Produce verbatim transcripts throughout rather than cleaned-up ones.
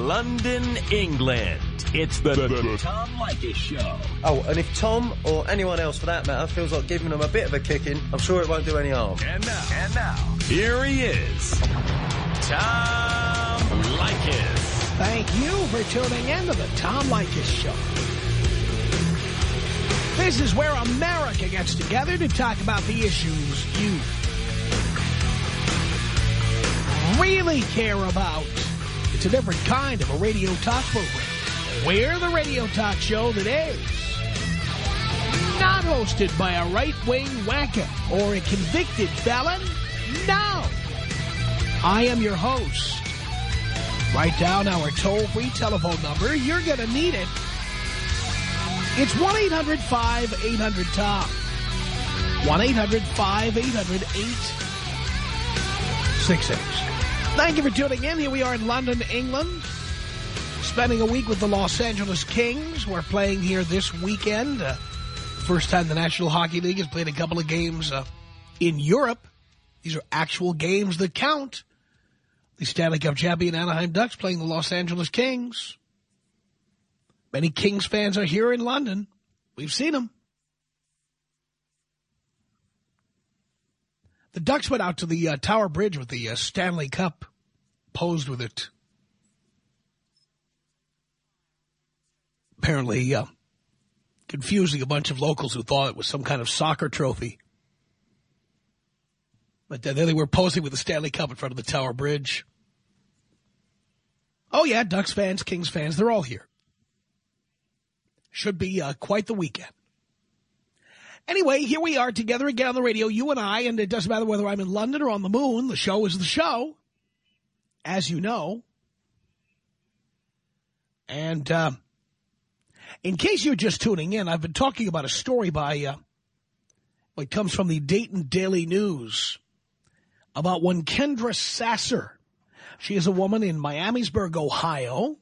London, England. It's the, the, the Tom Leykis Show. Oh, and if Tom, or anyone else for that matter, feels like giving them a bit of a kicking, I'm sure it won't do any harm. And now, and now, here he is, Tom Leykis. Thank you for tuning in to the Tom Leykis Show. This is where America gets together to talk about the issues you really care about. It's a different kind of a radio talk program. We're the radio talk show that is not hosted by a right-wing wacko or a convicted felon. No. I am your host. Write down our toll-free telephone number. You're going to need it. It's one eight hundred five eight hundred Tom. one eight hundred five eight hundred eight six six. Thank you for tuning in. Here we are in London, England, spending a week with the Los Angeles Kings. We're playing here this weekend. Uh, first time the National Hockey League has played a couple of games uh, in Europe. These are actual games that count. The Stanley Cup champion Anaheim Ducks playing the Los Angeles Kings. Many Kings fans are here in London. We've seen them. The Ducks went out to the uh, Tower Bridge with the uh, Stanley Cup, posed with it. Apparently uh, confusing a bunch of locals who thought it was some kind of soccer trophy. But then they were posing with the Stanley Cup in front of the Tower Bridge. Oh, yeah, Ducks fans, Kings fans, they're all here. Should be uh, quite the weekend. Anyway, here we are together again on the radio, you and I, and it doesn't matter whether I'm in London or on the moon. The show is the show, as you know. And uh, in case you're just tuning in, I've been talking about a story by, uh, it comes from the Dayton Daily News, about one Kendra Sasser. She is a woman in Miamisburg, Ohio,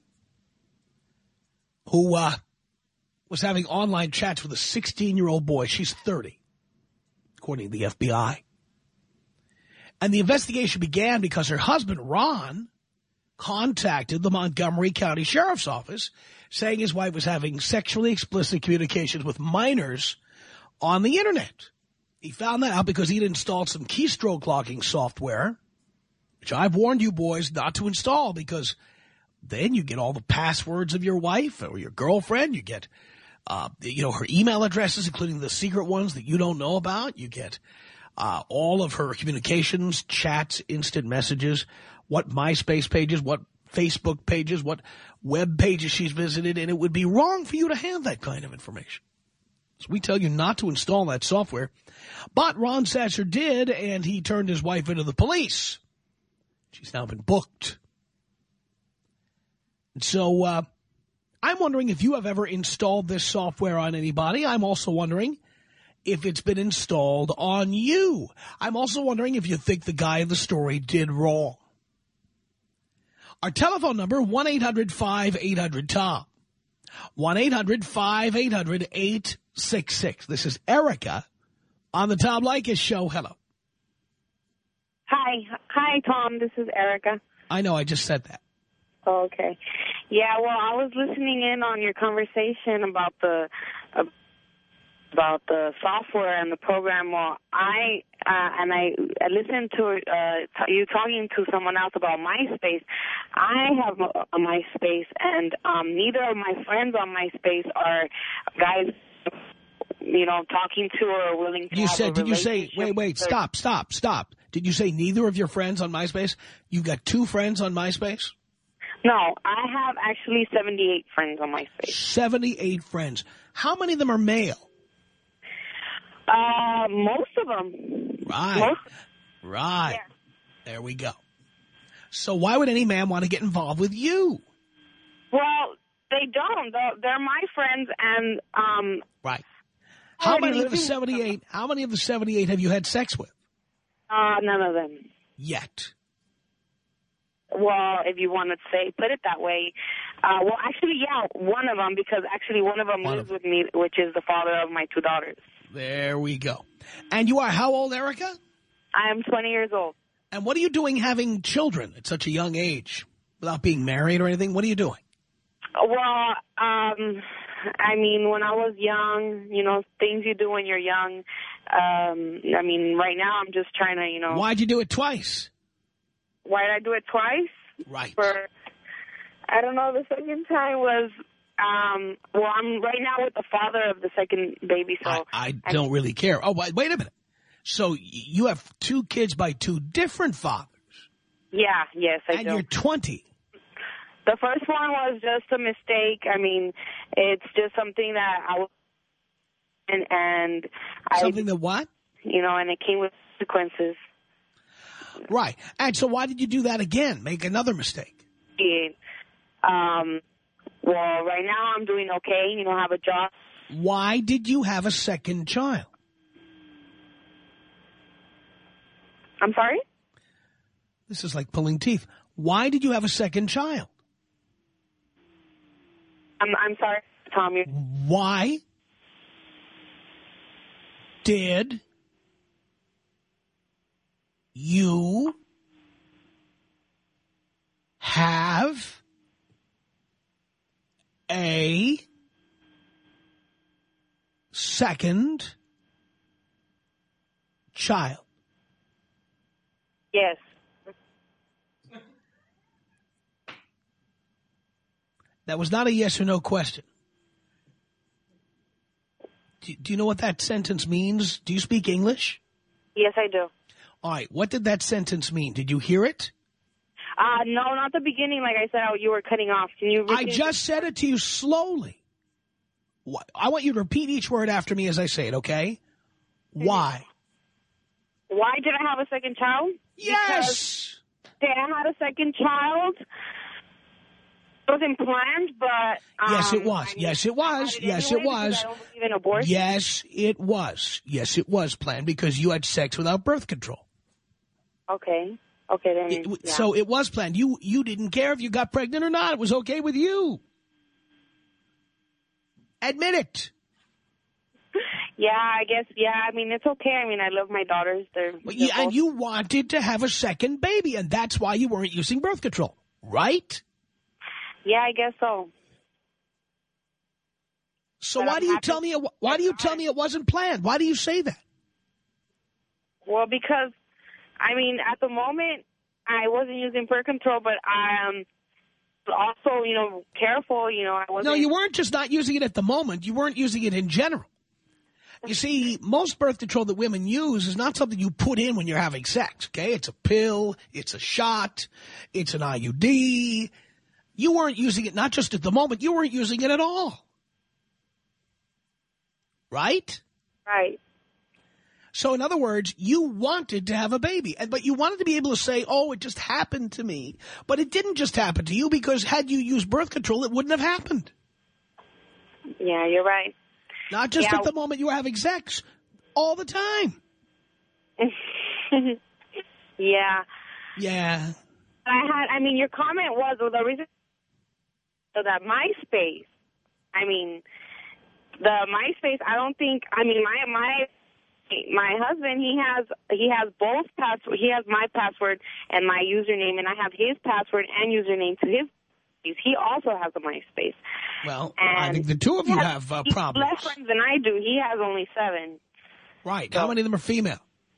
who uh, was having online chats with a sixteen-year-old boy. She's thirty, according to the F B I. And the investigation began because her husband, Ron, contacted the Montgomery County Sheriff's Office saying his wife was having sexually explicit communications with minors on the Internet. He found that out because he'd installed some keystroke locking software, which I've warned you boys not to install because then you get all the passwords of your wife or your girlfriend. You get, uh, you know, her email addresses, including the secret ones that you don't know about. You get uh, all of her communications, chats, instant messages, what MySpace pages, what Facebook pages, what web pages she's visited. And it would be wrong for you to have that kind of information. So we tell you not to install that software. But Ron Sasser did, and he turned his wife into the police. She's now been booked. And so uh, I'm wondering if you have ever installed this software on anybody. I'm also wondering if it's been installed on you. I'm also wondering if you think the guy in the story did wrong. Our telephone number, one eight hundred five eight hundred Tom. one eight hundred five eight hundred eight six six. This is Erica on the Tom Leykis Show. Hello. Hi. Hi, Tom. This is Erica. I know. I just said that. Oh, okay. Yeah, well, I was listening in on your conversation about the uh, about the software and the program. Well, I uh, and I, I listened to uh, t you talking to someone else about MySpace. I have a, a MySpace, and um, neither of my friends on MySpace are guys, you know, talking to or willing to you have said, a Did you say, relationship wait, wait, with. stop, stop, stop. Did you say neither of your friends on MySpace? You've got two friends on MySpace? No, I have actually seventy-eight friends on MySpace. seventy-eight friends. How many of them are male? Uh, most of them. Right. Most. Right. Yeah. There we go. So why would any man want to get involved with you? Well, they don't. They're, they're my friends, and um. Right. How already many of the living with seventy-eight? How many of the seventy-eight have you had sex with? Uh, none of them. Yet. Well, if you want to say, put it that way. Uh, well, actually, yeah, one of them, because actually one of them One lives of with me, which is the father of my two daughters. There we go. And you are how old, Erica? I am twenty years old. And what are you doing having children at such a young age? Without being married or anything? What are you doing? Well, um, I mean, when I was young, you know, things you do when you're young. Um, I mean, right now I'm just trying to, you know. Why'd you do it twice? Why did I do it twice? Right. For, I don't know, the second time was, um, well, I'm right now with the father of the second baby, so. I, I don't I, really care. Oh, wait, wait a minute. So you have two kids by two different fathers. Yeah, yes, I and do. And you're twenty. The first one was just a mistake. I mean, it's just something that I was, and, and Something I, that what? You know, and it came with consequences. Right. And so why did you do that again? Make another mistake? Um, well, right now I'm doing okay. You know, have a job. Why did you have a second child? I'm sorry? This is like pulling teeth. Why did you have a second child? I'm, I'm sorry, Tom. You're... Why did you have a second child? Yes. That was not a yes or no question. Do, do you know what that sentence means? Do you speak English? Yes, I do. All right. What did that sentence mean? Did you hear it? Uh, no, not the beginning. Like I said, oh, you were cutting off. Can you repeat? I just said it to you slowly. I want you to repeat each word after me as I say it, okay? Why? Why did I have a second child? Yes. Because I had a second child. It wasn't planned, but... Um, yes, it was. I mean, yes, it was. It yes, anyway it was. I don't believe in abortion. Yes, it was. Yes, it was planned because you had sex without birth control. Okay. Okay, then... It, yeah. So it was planned. You, you didn't care if you got pregnant or not. It was okay with you. Admit it. Yeah, I guess, yeah, I mean, it's okay. I mean, I love my daughters. They're, they're yeah, both... And you wanted to have a second baby, and that's why you weren't using birth control, right? Yeah, I guess so. So but why I'm do you happy. tell me, it, why do you tell me it wasn't planned? Why do you say that? Well, because, I mean, at the moment, I wasn't using birth control, but I am also, you know, careful, you know, I wasn't... No, you weren't just not using it at the moment. You weren't using it in general. You see, most birth control that women use is not something you put in when you're having sex, okay? It's a pill, it's a shot, it's an I U D. You weren't using it not just at the moment, you weren't using it at all. Right? Right. So in other words, you wanted to have a baby, and but you wanted to be able to say, oh, it just happened to me. But it didn't just happen to you because had you used birth control, it wouldn't have happened. Yeah, you're right. Not just yeah. at the moment you were having sex, all the time. yeah. Yeah. I had, I mean, your comment was, well, the reason that MySpace, I mean, the MySpace, I don't think, I mean, my, my, my husband, he has, he has both passwords, he has my password and my username, and I have his password and username to his. He also has a MySpace. Well, and I think the two of you have, have uh, problems. He has less friends than I do. He has only seven. Right. So, how many of them are female?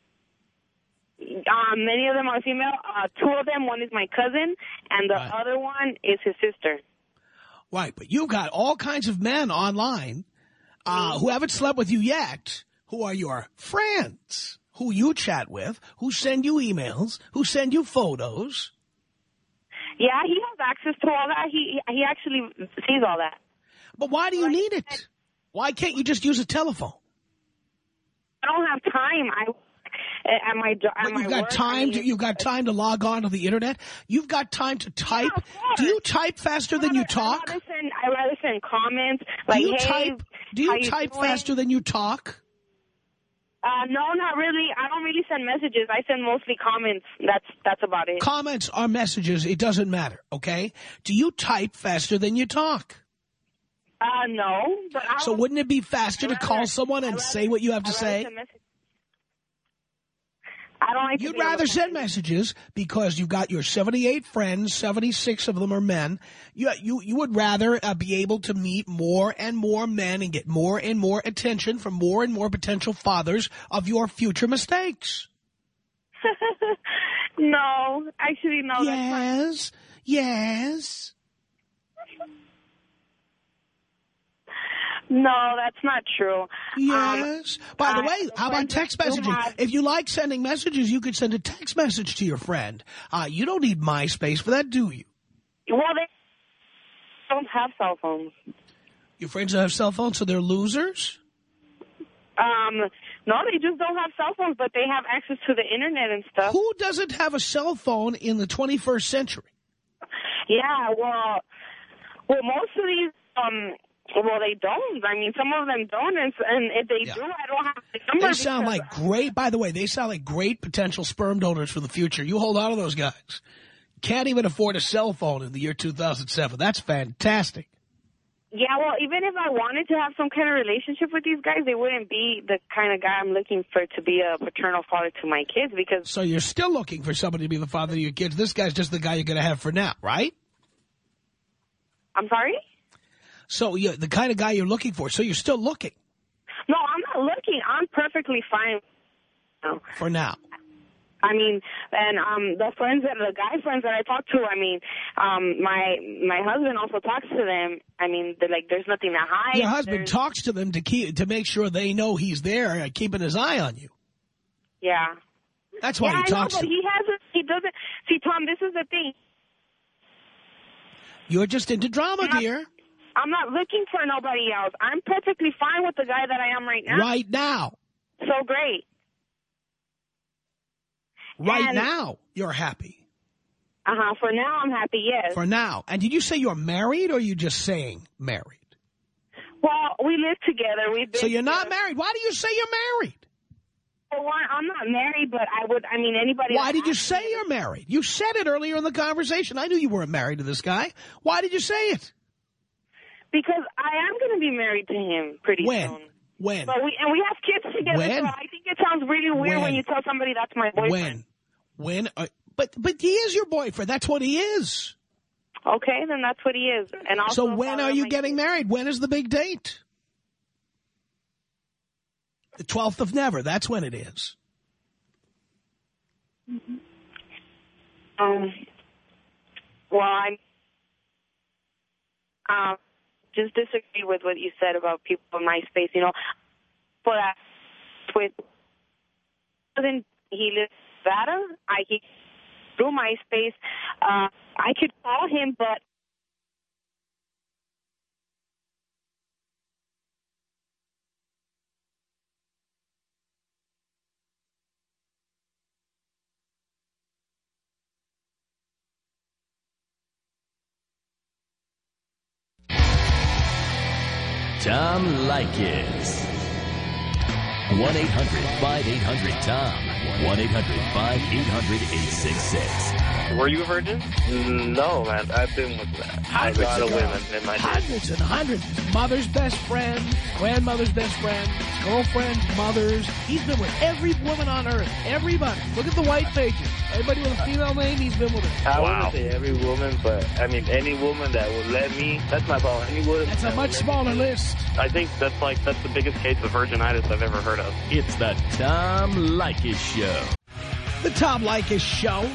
Um, many of them are female. Uh, two of them, one is my cousin, and the right. other one is his sister. Right, but you've got all kinds of men online uh, who haven't slept with you yet, who are your friends, who you chat with, who send you emails, who send you photos. Yeah, he has access to all that. He he actually sees all that. But why do you need it? Why can't you just use a telephone? I don't have time. I at my at but my you've got work, time. I mean, to, you've got time to log on to the internet. You've got time to type. Yeah, do you type faster rather, than you talk? I rather send, I rather send comments like, do you hey, type? Do you type doing? faster than you talk? Uh, no, not really. I don't really send messages. I send mostly comments. That's that's about it. Comments are messages. It doesn't matter, okay? Do you type faster than you talk? Uh, no. But I so wouldn't it be faster rather, to call someone and rather, say what you have to say? I don't like to You'd be on rather the send phone. messages because you've got your seventy-eight friends, seventy-six of them are men. You, you, you would rather uh, be able to meet more and more men and get more and more attention from more and more potential fathers of your future mistakes. No, actually, no. Yes, yes. No, that's not true. Yes. Um, By the I- way, how about friends text do messaging? have- If you like sending messages, you could send a text message to your friend. Uh, you don't need MySpace for that, do you? Well, they don't have cell phones. Your friends don't have cell phones, so they're losers? Um, no, they just don't have cell phones, but they have access to the internet and stuff. Who doesn't have a cell phone in the twenty-first century? Yeah, well, well, most of these, um, well, they don't. I mean, some of them don't, and, and if they Yeah. do, I don't have the number. They sound because- like great, by the way, they sound like great potential sperm donors for the future. You hold on to those guys. Can't even afford a cell phone in the year two thousand seven. That's fantastic. Yeah, well, even if I wanted to have some kind of relationship with these guys, they wouldn't be the kind of guy I'm looking for to be a paternal father to my kids because... So you're still looking for somebody to be the father of your kids. This guy's just the guy you're going to have for now, right? I'm sorry? So you're the kind of guy you're looking for. So you're still looking No, I'm not looking. I'm perfectly fine. No. for now. I mean, and um, the friends that the guy friends that I talk to, I mean, um, my my husband also talks to them. I mean, they're like, there's nothing to hide. Your husband There's- talks to them to keep to make sure they know he's there, uh, keeping his eye on you. Yeah. That's why yeah, he talks I know, to but them. he hasn't. He doesn't. See, Tom, this is the thing. You're just into drama, not- dear. I'm not looking for nobody else. I'm perfectly fine with the guy that I am right now. Right now. So great. Right And- now, you're happy. Uh-huh. For now, I'm happy, yes. For now. And did you say you're married, or are you just saying married? Well, we live together. We've been So you're not together. married. Why do you say you're married? Well, I'm not married, but I would, I mean, anybody... Why that did you asks say me- you're married? You said it earlier in the conversation. I knew you weren't married to this guy. Why did you say it? Because I am going to be married to him pretty When? soon. When? But we, and we have kids together, When? so I think it sounds really weird When? when you tell somebody that's my boyfriend. When? When? Uh, but but he is your boyfriend. That's what he is. Okay, then that's what he is. And also So when father are of you my getting kids. married? When is the big date? The twelfth of never. That's when it is. Um, well, I um, just disagree with what you said about people in MySpace, you know. But uh, with, then he lives in Nevada. I he, through MySpace. Uh, I could call him, but Tom Leykis. one eight hundred five eight hundred Tom. one eight hundred five eight hundred eight six six. Were you a virgin? No, man. I've been with a Hundreds lot of of women girls. in my day. Hundreds and hundreds. Mother's best friend, grandmother's best friend, girlfriends, mothers. He's been with every woman on earth. Everybody. Look at the white pages. Everybody with a female name, he's been with her. I Wow. wouldn't say every woman, but I mean any woman that would let me. That's my problem. Any woman. That's a that much would let smaller me- list. I think that's like that's the biggest case of virginitis I've ever heard of. It's the Tom Leykis Show. The Tom Leykis Show.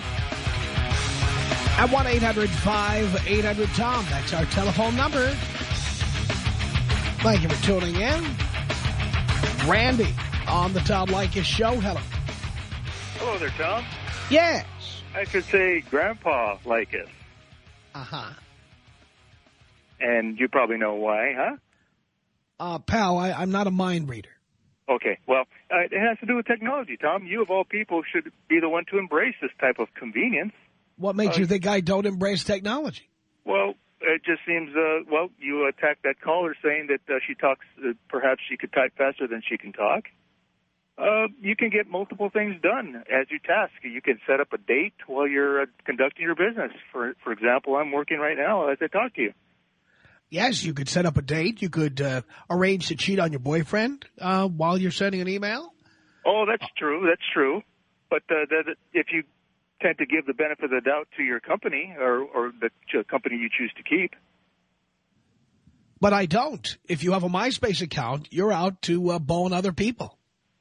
At one eight hundred five eight hundred Tom. That's our telephone number. Thank you for tuning in. Randy on the Tom Leykis Show. Hello. Hello there, Tom. Yes. I should say Grandpa Leykis. Uh-huh. And you probably know why, huh? Uh, pal, I, I'm not a mind reader. Okay, well, uh, it has to do with technology, Tom. You, of all people, should be the one to embrace this type of convenience. What makes Uh, you think I don't embrace technology? Well, it just seems, uh, well, you attacked that caller saying that uh, she talks, uh, perhaps she could type faster than she can talk. Uh, you can get multiple things done as you task. You can set up a date while you're uh, conducting your business. For for example, I'm working right now as I talk to you. Yes, you could set up a date. You could uh, arrange to cheat on your boyfriend uh, while you're sending an email. Oh, that's true. That's true. but uh, that if you tend to give the benefit of the doubt to your company or, or the ch- company you choose to keep. But I don't. If you have a MySpace account, you're out to uh, bone other people.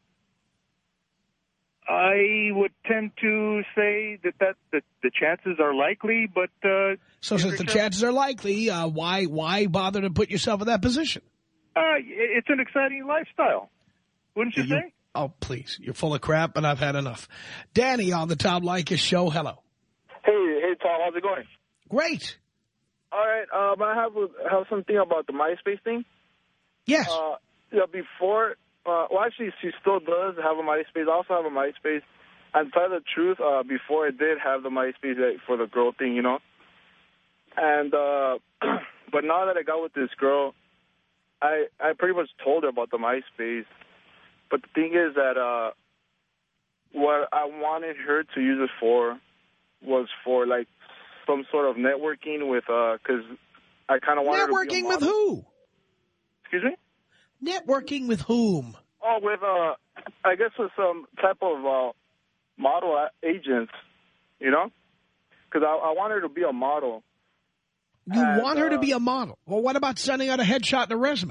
I would tend to say that, that, that the chances are likely, but... Uh, so since the chances are likely, uh, why why bother to put yourself in that position? Uh, it's an exciting lifestyle, wouldn't you, you say? Oh, please. You're full of crap, and I've had enough. Danny on the Tom Leykis show. Hello. Hey, hey, Tom. How's it going? Great. All right. Um, I have have something about the MySpace thing. Yes. Uh, yeah, before... Uh, well, actually, she still does have a MySpace. I also have a MySpace. And to tell the truth, uh, before I did have the MySpace like, for the girl thing, you know. And, uh, but now that I got with this girl, I I pretty much told her about the MySpace. But the thing is that uh, what I wanted her to use it for was for, like, some sort of networking with, uh, because I kind of wanted networking to be a with model. who? Excuse me? Networking with whom? Oh, with, uh, I guess with some type of uh, model agents, you know? Because I, I want her to be a model. You and, want her to uh, be a model. Well, what about sending out a headshot and a resume?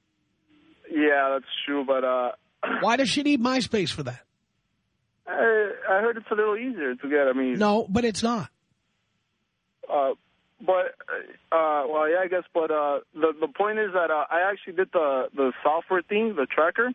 Yeah, that's true, but... Uh, why does she need MySpace for that? I, I heard it's a little easier to get, I mean... No, but it's not. Uh, but, uh, well, yeah, I guess, but uh, the, the point is that uh, I actually did the, the software thing, the tracker,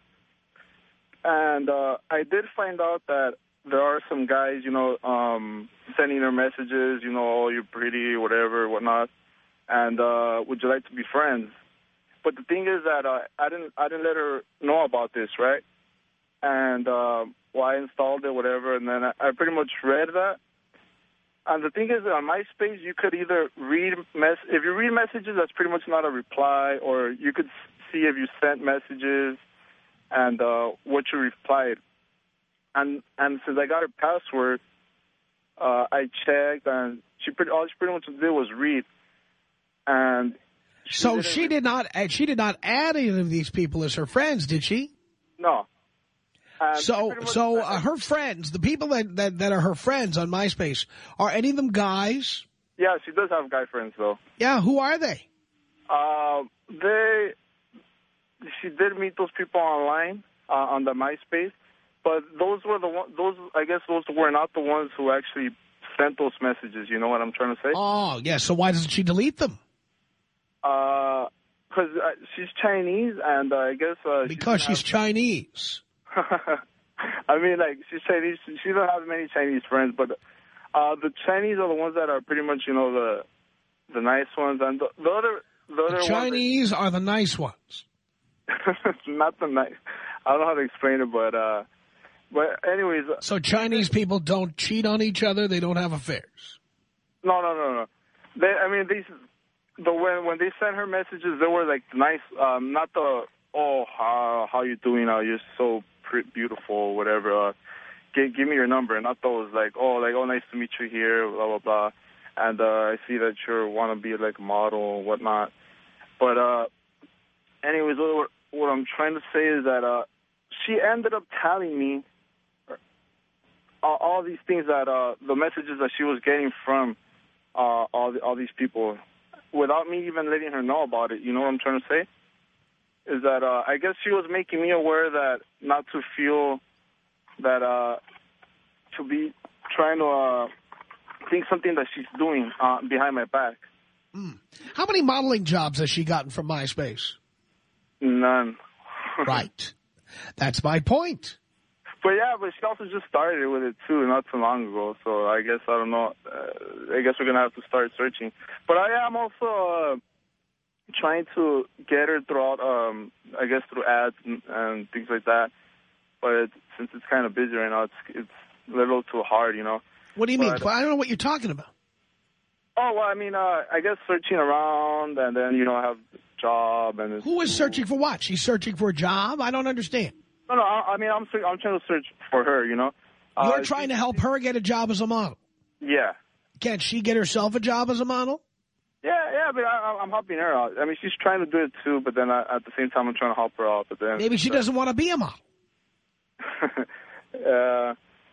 and uh, I did find out that there are some guys, you know, um, sending her messages, you know, oh, you're pretty, whatever, whatnot, and uh, would you like to be friends? But the thing is that uh, I didn't I didn't let her know about this, right? And, uh, well, I installed it, whatever, and then I, I pretty much read that. And the thing is that on MySpace, you could either read, mess if you read messages, that's pretty much not a reply, or you could see if you sent messages and uh, what you replied. And and since I got her password, uh, I checked, and she pretty all she pretty much did was read. And she so she did not she did not add any of these people as her friends, did she? No. And so so uh, her friends, the people that, that that are her friends on MySpace, are any of them guys? Yeah, she does have guy friends though. Yeah, who are they? Uh, they she did meet those people online uh, on the MySpace. But those were the one, those I guess those were not the ones who actually sent those messages. You know what I'm trying to say? Oh, yeah. So why doesn't she delete them? Uh, because uh, she's Chinese, and uh, I guess uh, because she she's have... Chinese. I mean, like she's Chinese. She doesn't have many Chinese friends, but uh, the Chinese are the ones that are pretty much, you know, the the nice ones, and the, the other the, the other Chinese that... are the nice ones. Not the nice. I don't know how to explain it, but. Uh, But anyways... So Chinese people don't cheat on each other? They don't have affairs? No, no, no, no. They, I mean, these, the, when, when they sent her messages, they were, like, nice, um, not the, oh, how, how you doing? Uh, you're so pretty, beautiful, whatever. Uh, give, give me your number. Not those, like, oh, like, oh, nice to meet you here, blah, blah, blah. And uh, I see that you want to be, like, a model and whatnot. But uh, anyways, what, what I'm trying to say is that uh, she ended up telling me all, all these things that uh, the messages that she was getting from uh, all the, all these people, without me even letting her know about it. You know what I'm trying to say? Is that uh, I guess she was making me aware that not to feel that uh, to be trying to uh, think something that she's doing uh, behind my back. Mm. How many modeling jobs has she gotten from MySpace? None. Right. That's my point. But yeah, but she also just started with it too, not too long ago. So I guess, I don't know, uh, I guess we're going to have to start searching. But I am also uh, trying to get her throughout, um, I guess through ads and, and things like that. But since it's kind of busy right now, it's, it's a little too hard, you know. What do you but, mean? I don't know what you're talking about. Oh, well, I mean, uh, I guess searching around and then, you know, have a job. And who is searching for what? She's searching for a job? I don't understand. No, no, I, I mean, I'm I'm trying to search for her, you know. You're uh, trying to help her get a job as a model? Yeah. Can't she get herself a job as a model? Yeah, yeah, but I, I'm helping her out. I mean, she's trying to do it too, but then I, at the same time, I'm trying to help her out. But then maybe she uh, doesn't want to be a model. uh,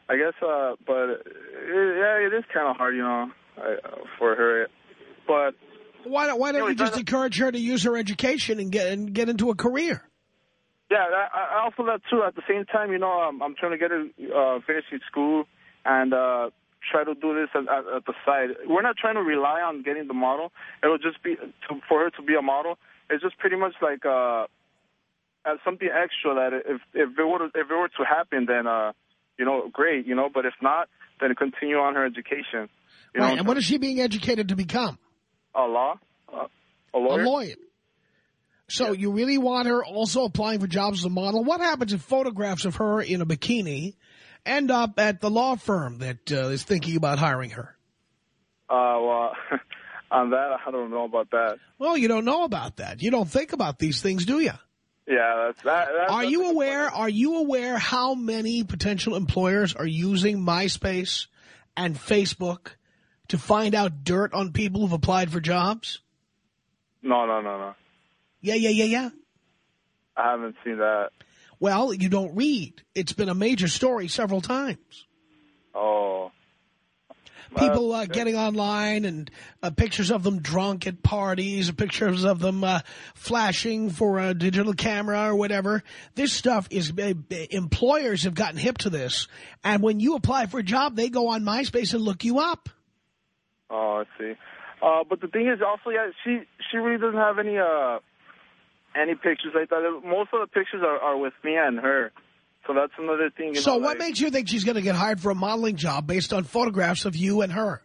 I guess, uh, but it, yeah, it is kind of hard, you know, I, for her. But why don't why don't you, know, you just encourage her to use her education and get and get into a career? Yeah, I, I also that too. At the same time, you know, I'm, I'm trying to get her uh, finishing school and uh, try to do this at, at, at the side. We're not trying to rely on getting the model. It'll just be to, for her to be a model. It's just pretty much like uh, as something extra that if if it were if it were to happen, then uh, you know, great, you know. But if not, then continue on her education. You right. know? And what is she being educated to become? A law, uh, a lawyer. A lawyer. So yeah. You really want her also applying for jobs as a model? What happens if photographs of her in a bikini end up at the law firm that uh, is thinking about hiring her? Uh, well, on that, I don't know about that. Well, you don't know about that. You don't think about these things, do you? Yeah, that's that. That's, are that's you aware? Are you aware how many potential employers are using MySpace and Facebook to find out dirt on people who've applied for jobs? No, no, no, no. Yeah, yeah, yeah, yeah. I haven't seen that. Well, you don't read. It's been a major story several times. Oh. People uh, getting online and uh, pictures of them drunk at parties, pictures of them uh, flashing for a digital camera or whatever. This stuff is, uh, employers have gotten hip to this. And when you apply for a job, they go on MySpace and look you up. Oh, I see. Uh, but the thing is also, yeah, she, she really doesn't have any, uh, any pictures like that. Most of the pictures are, are with me and her. So that's another thing. You so know, what like, makes you think she's going to get hired for a modeling job based on photographs of you and her?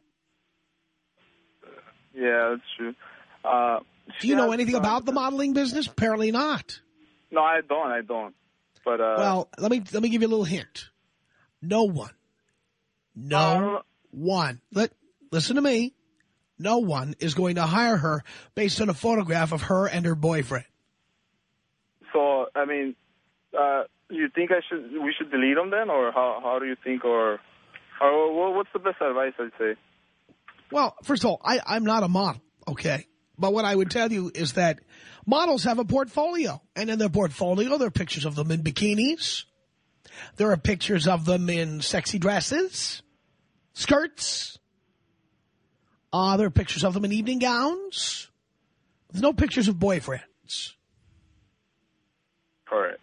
Yeah, that's true. Uh, Do you know anything about the modeling business? Apparently not. No, I don't. I don't. But uh, well, let me let me give you a little hint. No one, no uh, one. Let listen to me. No one is going to hire her based on a photograph of her and her boyfriend. So, I mean, uh, you think I should we should delete them then, or how how do you think, or or what's the best advice I'd say? Well, first of all, I, I'm not a model, okay? But what I would tell you is that models have a portfolio, and in their portfolio there are pictures of them in bikinis. There are pictures of them in sexy dresses, skirts. Uh, there are pictures of them in evening gowns. There's no pictures of boyfriends. Correct.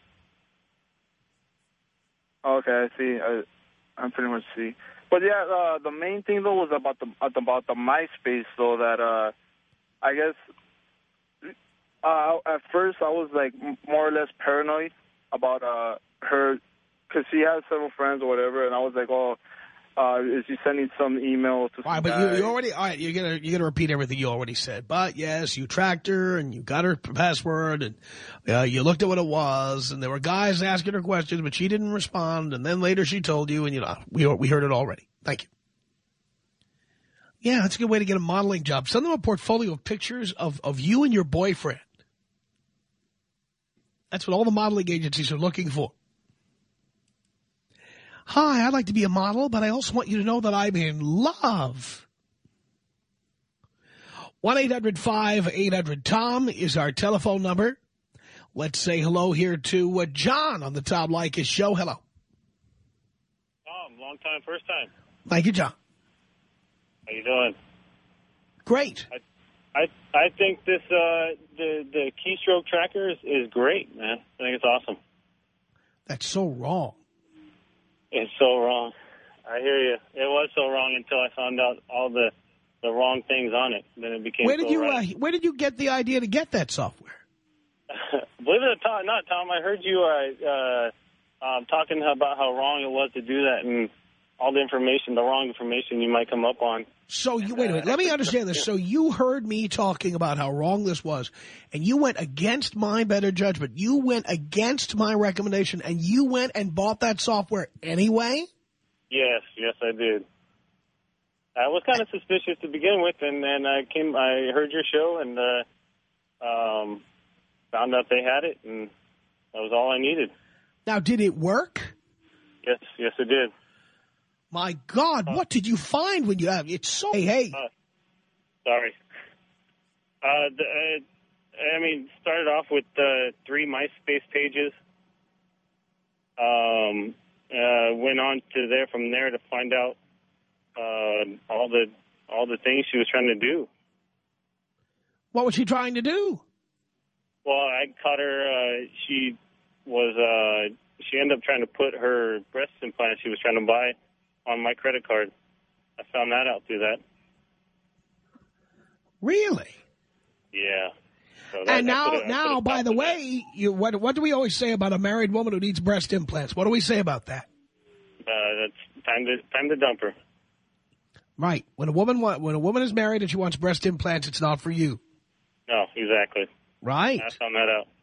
Okay, I see. I, I pretty much see. But yeah, uh, the main thing though was about the about the MySpace though. That uh, I guess uh, at first I was like more or less paranoid about uh, her, because she has several friends or whatever, and I was like, oh. Uh, is she sending some email to some all right, but guy? you, you already, all right, you're gonna, you're gonna repeat everything you already said. But yes, you tracked her and you got her password and uh, you looked at what it was, and there were guys asking her questions, but she didn't respond. And then later she told you, and you know, we we heard it already. Thank you. Yeah, that's a good way to get a modeling job. Send them a portfolio of pictures of of you and your boyfriend. That's what all the modeling agencies are looking for. Hi, I'd like to be a model, but I also want you to know that I'm in love. one eight hundred five eight hundred Tom is our telephone number. Let's say hello here to uh, John on the Tom Leykis show. Hello. Tom, long time, first time. Thank you, John. How you doing? Great. I I, I think this uh, the the keystroke tracker is, is great, man. I think it's awesome. That's so wrong. It's so wrong. I hear you. It was so wrong until I found out all the, the wrong things on it. Then it became where did so you right. uh, Where did you get the idea to get that software? Believe it or not, Tom, I heard you uh, uh, um, talking about how wrong it was to do that and all the information, the wrong information you might come up on. So, you wait a minute. Let me understand this. So you heard me talking about how wrong this was, and you went against my better judgment. You went against my recommendation, and you went and bought that software anyway? Yes, yes, I did. I was kind of suspicious to begin with, and then I came, I heard your show, and uh, um, found out they had it, and that was all I needed. Now, did it work? Yes, yes, it did. My God, uh, what did you find when you have it's so hey hey? Uh, sorry. Uh, the, uh, I mean, started off with uh, three MySpace pages. Um, uh, went on to there from there to find out uh, all the all the things she was trying to do. What was she trying to do? Well, I caught her. Uh, she was. Uh, she ended up trying to put her breast implant she was trying to buy on my credit card. I found that out through that. Really? Yeah. So that, and now, a, now, by the way, you, what what do we always say about a married woman who needs breast implants? What do we say about that? Uh, that's time to time to dump her. Right. When a woman wa when a woman is married and she wants breast implants, it's not for you. No, exactly. Right. I found that out.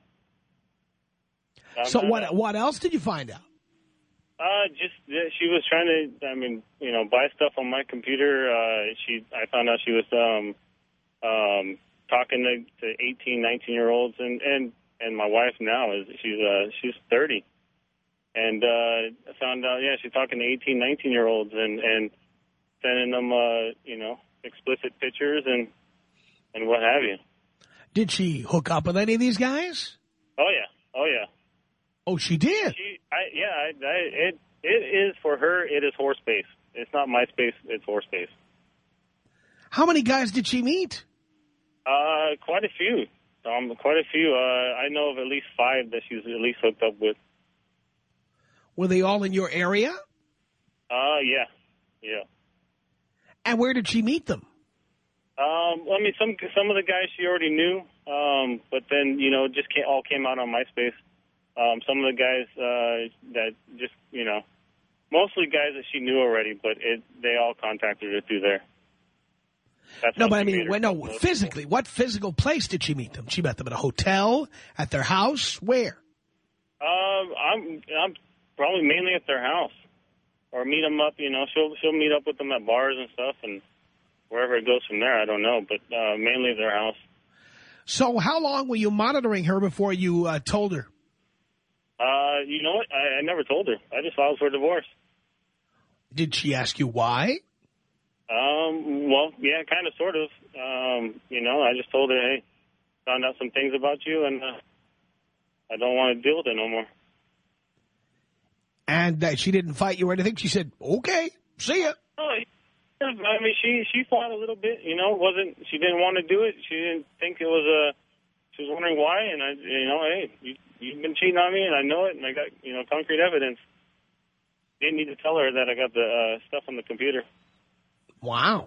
Found so that what out. what else did you find out? Uh, just yeah, she was trying to. I mean, you know, buy stuff on my computer. Uh, she. I found out she was um um talking to, to eighteen, nineteen year olds, and and and my wife now is she's uh she's thirty, and uh, I found out yeah she's talking to eighteen, nineteen year olds and and sending them uh you know explicit pictures and and what have you. Did she hook up with any of these guys? Oh yeah, oh yeah. Oh, she did. She, I, yeah, I, I, it it is for her. It is horse space. It's not my space. It's horse space. How many guys did she meet? Uh, quite a few. Um, quite a few. Uh, I know of at least five that she's at least hooked up with. Were they all in your area? Uh, yeah, yeah. And where did she meet them? Um, I mean, some some of the guys she already knew, um, but then you know, just came, all came out on MySpace. Um, some of the guys uh, that just, you know, mostly guys that she knew already, but it, they all contacted her through there. That's no, but I mean, when, no, physically, what physical place did she meet them? She met them at a hotel, at their house, where? Um, I'm I'm probably mainly at their house, or meet them up. You know, she'll she'll meet up with them at bars and stuff, and wherever it goes from there, I don't know, but uh, mainly at their house. So, how long were you monitoring her before you uh, told her? Uh, you know what? I, I never told her. I just filed for divorce. Did she ask you why? Um, well, yeah, kind of, sort of. Um, you know, I just told her, hey, found out some things about you, and uh, I don't want to deal with it no more. And uh, she didn't fight you or anything? She said, okay, see ya. Oh, I mean, she she fought a little bit. You know, wasn't she didn't want to do it. She didn't think it was a. She was wondering why, and I, you know, hey, you, you've been cheating on me, and I know it, and I got, you know, concrete evidence. Didn't need to tell her that I got the uh, stuff on the computer. Wow.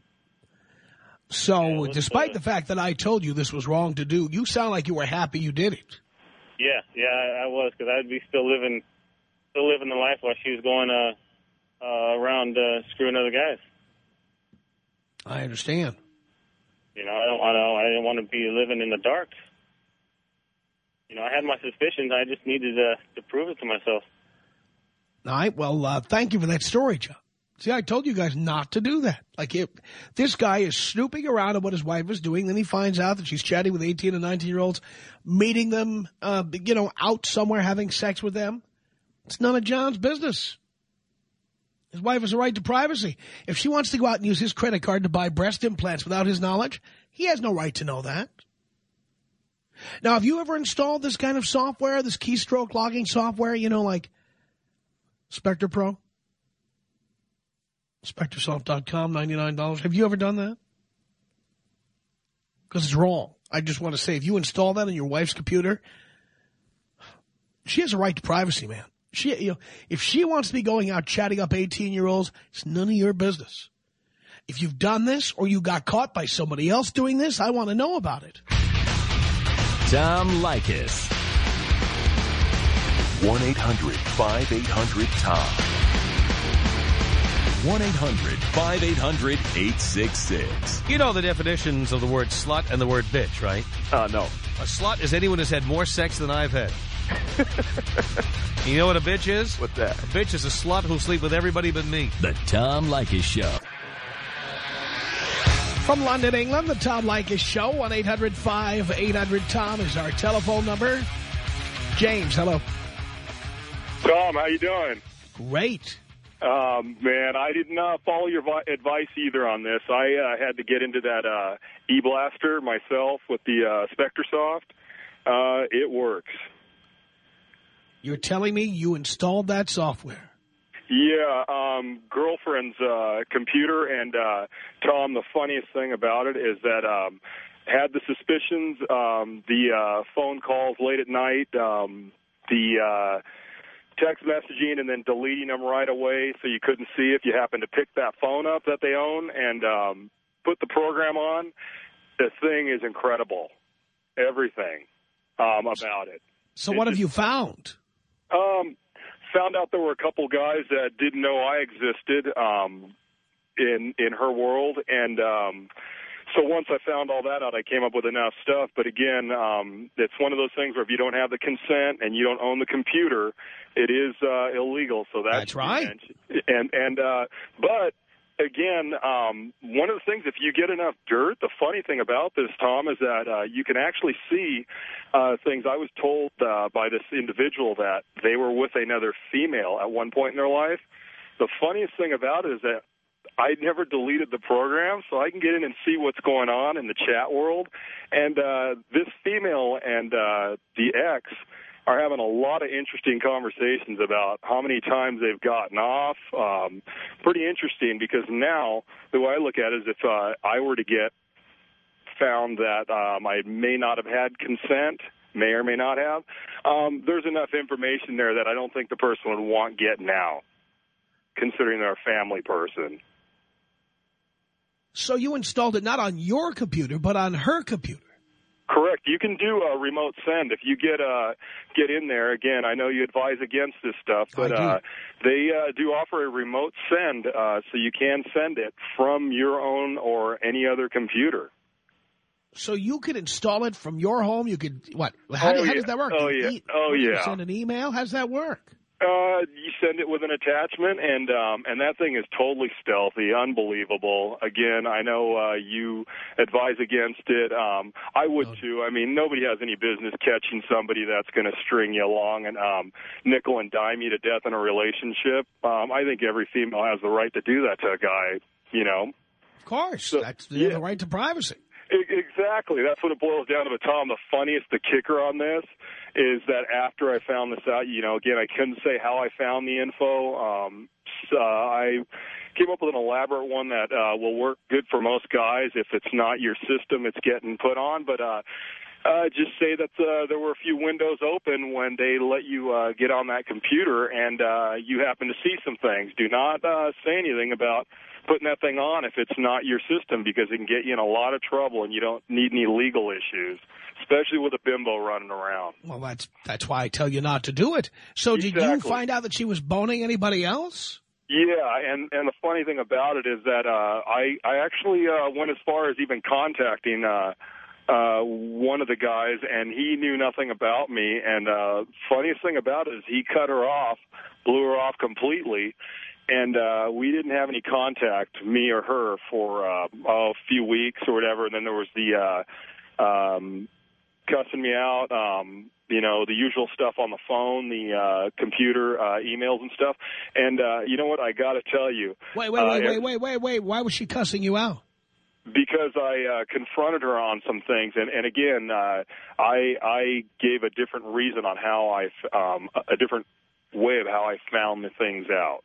So, yeah, despite uh, the fact that I told you this was wrong to do, you sound like you were happy you did it. Yeah, yeah, I, I was, because I'd be still living, still living the life while she was going uh, uh, around uh, screwing other guys. I understand. You know, I don't want to. I didn't want to be living in the dark. You know, I had my suspicions. I just needed to, to prove it to myself. All right. Well, uh, thank you for that story, John. See, I told you guys not to do that. Like, if this guy is snooping around at what his wife is doing, then he finds out that she's chatting with eighteen and nineteen-year-olds, meeting them, uh, you know, out somewhere having sex with them. It's none of John's business. His wife has a right to privacy. If she wants to go out and use his credit card to buy breast implants without his knowledge, he has no right to know that. Now, have you ever installed this kind of software, this keystroke logging software, you know, like Spectre Pro? Spectresoft dot com, ninety-nine dollars. Have you ever done that? Because it's wrong. I just want to say, if you install that on your wife's computer, she has a right to privacy, man. She, you know, if she wants to be going out chatting up eighteen-year-olds, it's none of your business. If you've done this or you got caught by somebody else doing this, I want to know about it. Tom Leykis. one eight hundred five eight hundred Tom. one eight hundred five eight hundred eight six six. You know the definitions of the word slut and the word bitch, right? Uh, no. A slut is anyone who's had more sex than I've had. You know what a bitch is? What's that? A bitch is a slut who'll sleep with everybody but me. The Tom Leykis Show. From London, England, the Tom Leykis Show. one eight hundred five eight hundred Tom is our telephone number. James, hello. Tom, how you doing? Great. Um, man, I did not follow your advice either on this. I uh, had to get into that uh, e-blaster myself with the uh, Spectresoft. Uh, it works. You're telling me you installed that software? Yeah, um, girlfriend's uh, computer, and uh, Tom, the funniest thing about it is that um, had the suspicions, um, the uh, phone calls late at night, um, the uh, text messaging, and then deleting them right away so you couldn't see if you happened to pick that phone up that they own and um, put the program on. The thing is incredible. Everything um, about it. So it's what have just, you found? Um, found out there were a couple guys that didn't know I existed um, in in her world, and um, so once I found all that out, I came up with enough stuff. But again, um, it's one of those things where if you don't have the consent and you don't own the computer, it is uh, illegal. So that's, that's right. And and uh, but. Again, um, one of the things, if you get enough dirt, the funny thing about this, Tom, is that uh, you can actually see uh, things. I was told uh, by this individual that they were with another female at one point in their life. The funniest thing about it is that I never deleted the program, so I can get in and see what's going on in the chat world. And uh, this female and uh, the ex are having a lot of interesting conversations about how many times they've gotten off. Um, pretty interesting, because now the way I look at it is if uh, I were to get found that um, I may not have had consent, may or may not have, um, there's enough information there that I don't think the person would want getting out, considering they're a family person. So you installed it not on your computer, but on her computer. Correct. You can do a remote send if you get uh, get in there. Again, I know you advise against this stuff, but uh, they uh, do offer a remote send, uh, so you can send it from your own or any other computer. So you could install it from your home. You could what? How, oh, how yeah. does that work? Oh you yeah. E oh you yeah. Send an email. How does that work? Uh, you send it with an attachment, and um, and that thing is totally stealthy, unbelievable. Again, I know uh, you advise against it. Um, I would, too. I mean, nobody has any business catching somebody that's going to string you along and um, nickel and dime you to death in a relationship. Um, I think every female has the right to do that to a guy, you know. Of course. So, that's yeah. the right to privacy. Exactly. That's what it boils down to. But, Tom, the funniest, the kicker on this is that after I found this out, you know, again, I couldn't say how I found the info. Um, so I came up with an elaborate one that uh, will work good for most guys. If it's not your system, it's getting put on. But uh, uh, just say that uh, there were a few windows open when they let you uh, get on that computer, and uh, you happen to see some things. Do not uh, say anything about putting that thing on if it's not your system, because it can get you in a lot of trouble, and you don't need any legal issues, especially with a bimbo running around. Well, that's that's why I tell you not to do it. So Exactly. Did you find out that she was boning anybody else? Yeah, and, and the funny thing about it is that uh, I, I actually uh, went as far as even contacting uh, uh, one of the guys, and he knew nothing about me. And uh, funniest thing about it is he cut her off, blew her off completely. And uh, we didn't have any contact, me or her, for uh, oh, a few weeks or whatever. And then there was the uh, um, cussing me out, um, you know, the usual stuff on the phone, the uh, computer, uh, emails and stuff. And uh, you know what? I got to tell you. Wait, wait, wait, uh, wait, wait, wait, wait. Why was she cussing you out? Because I uh, confronted her on some things, and, and again, uh, I I gave a different reason on how I, um, a different way of how I found the things out.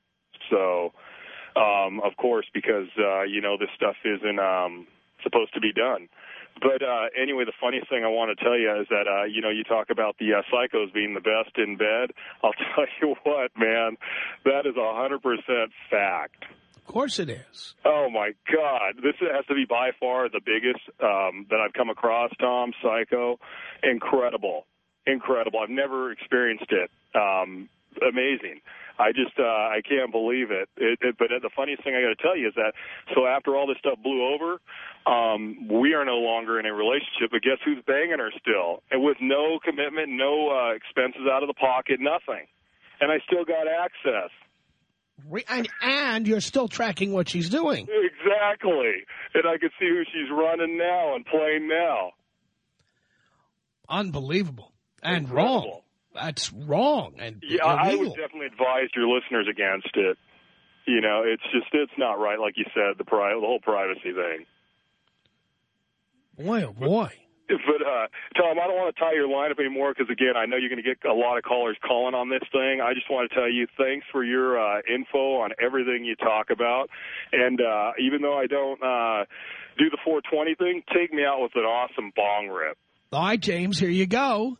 So, um, of course, because, uh, you know, this stuff isn't um, supposed to be done. But uh, anyway, the funniest thing I want to tell you is that, uh, you know, you talk about the uh, psychos being the best in bed. I'll tell you what, man, that is one hundred percent fact. Of course it is. Oh, my God. This has to be by far the biggest um, that I've come across, Tom, psycho. Incredible. Incredible. I've never experienced it. Um, amazing. I just, uh, I can't believe it. it, it but the funniest thing I got to tell you is that, so after all this stuff blew over, um, we are no longer in a relationship, but guess who's banging her still? And with no commitment, no uh, expenses out of the pocket, nothing. And I still got access. And, and you're still tracking what she's doing. Exactly. And I can see who she's running now and playing now. Unbelievable. And Incredible. wrong. That's wrong and yeah, illegal. I would definitely advise your listeners against it. You know, it's just, it's not right, like you said, the pri the whole privacy thing. Boy, oh boy. But, uh, Tom, I don't want to tie your line up anymore because, again, I know you're going to get a lot of callers calling on this thing. I just want to tell you thanks for your uh, info on everything you talk about. And uh, even though I don't uh, do the four twenty thing, take me out with an awesome bong rip. All right, James, here you go.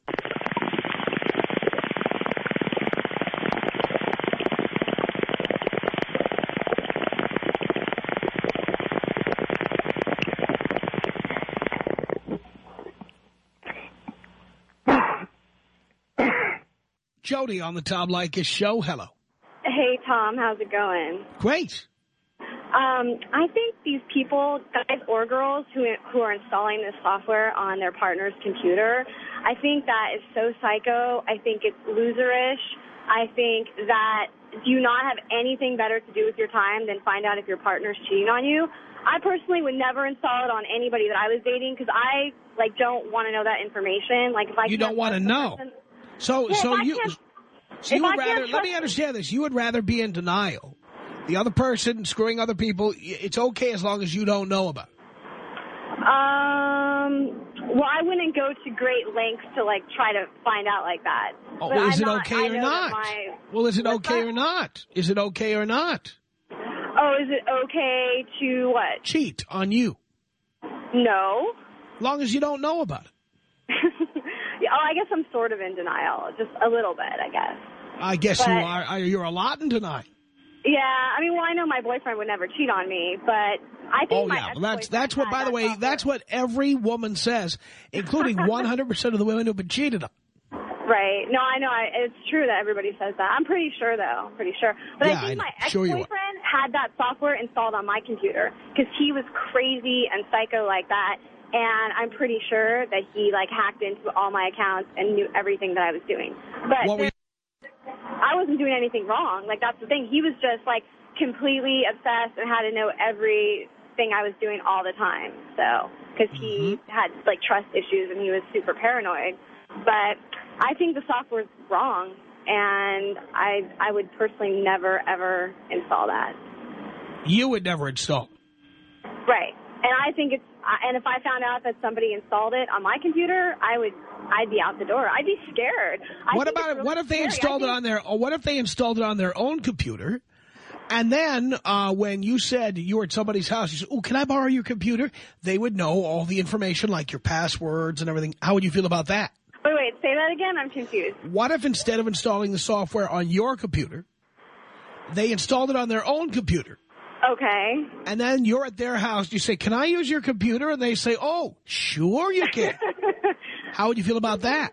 Jody on the Tom Leykis show. Hello. Hey, Tom. How's it going? Great. Um, I think these people, guys or girls, who who are installing this software on their partner's computer, I think that is so psycho. I think it's loserish. I think that do you not have anything better to do with your time than find out if your partner's cheating on you? I personally would never install it on anybody that I was dating because I like don't want to know that information. Like if I you don't want to know. Person, So, yeah, so you, so you I would rather, let me understand this, you would rather be in denial. The other person screwing other people, it's okay as long as you don't know about it. Um, well, I wouldn't go to great lengths to, like, try to find out like that. Oh, well, is I'm it not, okay or not? My, well, is it okay that? or not? Is it okay or not? Oh, is it okay to what? Cheat on you. No. As long as you don't know about it. Oh, I guess I'm sort of in denial, just a little bit, I guess. I guess but, you are. You're a lot in denial. Yeah, I mean, well, I know my boyfriend would never cheat on me, but I think oh, my yeah, well, that's that's what. By the that way, software. that's what every woman says, including one hundred percent of the women who've been cheated on. Right. No, I know. I, it's true that everybody says that. I'm pretty sure, though. Pretty sure. But yeah, I think I my sure ex-boyfriend had that software installed on my computer because he was crazy and psycho like that. And I'm pretty sure that he, like, hacked into all my accounts and knew everything that I was doing. But what there, I wasn't doing anything wrong. Like, that's the thing. He was just, like, completely obsessed and had to know everything I was doing all the time. So, because he mm-hmm. had, like, trust issues and he was super paranoid. But I think the software's wrong, and I I would personally never, ever install that. You would never install. Right. And I think it's, and if I found out that somebody installed it on my computer, I would, I'd be out the door. I'd be scared. I what about really what if they scary. installed think, it on their, or what if they installed it on their own computer, and then uh, when you said you were at somebody's house, you said, "Oh, can I borrow your computer?" They would know all the information, like your passwords and everything. How would you feel about that? Wait, wait, say that again. I'm confused. What if instead of installing the software on your computer, they installed it on their own computer? Okay. And then you're at their house. You say, "Can I use your computer?" And they say, "Oh, sure you can." How would you feel about that?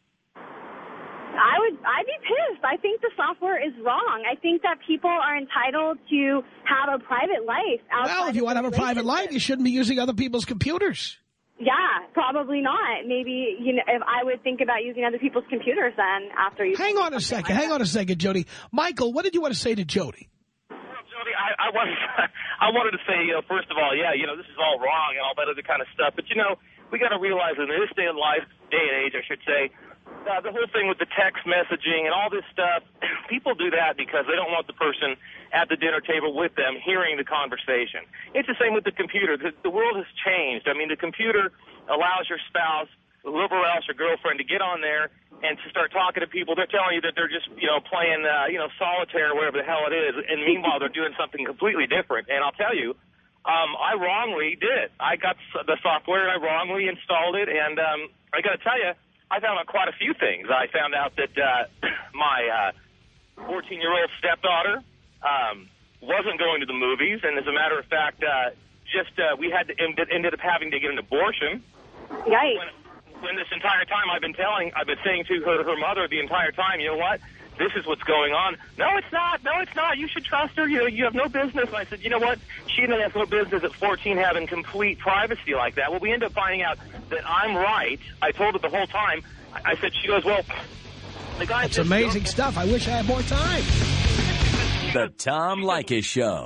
I would, I'd be pissed. I think the software is wrong. I think that people are entitled to have a private life. Well, if you want to have a private life, you shouldn't be using other people's computers. Yeah, probably not. Maybe, you know, if I would think about using other people's computers then after you... Hang on a second. Like hang on a second, Jody. Michael, what did you want to say to Jody? Jody, I, I wanted, I wanted to say, you know, first of all, yeah, you know, this is all wrong and all that other kind of stuff. But, you know, we got to realize in this day of life, day and age, I should say, uh, the whole thing with the text messaging and all this stuff, people do that because they don't want the person at the dinner table with them hearing the conversation. It's the same with the computer. The, the world has changed. I mean, the computer allows your spouse, whoever else, your girlfriend, to get on there and to start talking to people. They're telling you that they're just, you know, playing, uh, you know, solitaire or whatever the hell it is. And meanwhile, they're doing something completely different. And I'll tell you, um, I wrongly did it. I got the software and I wrongly installed it. And um, I got to tell you, I found out quite a few things. I found out that uh, my fourteen-year-old uh, stepdaughter um, wasn't going to the movies. And as a matter of fact, uh, just uh, we had to, ended up having to get an abortion. Yikes. When, when this entire time I've been telling, I've been saying to her, her mother the entire time, you know what, this is what's going on. No, it's not. No, it's not. You should trust her. You know, you have no business. And I said, you know what, she has no business at fourteen having complete privacy like that. Well, we end up finding out that I'm right. I told her the whole time. I said, she goes, well, the guy That's amazing okay. stuff. I wish I had more time. The Tom Leykis Show.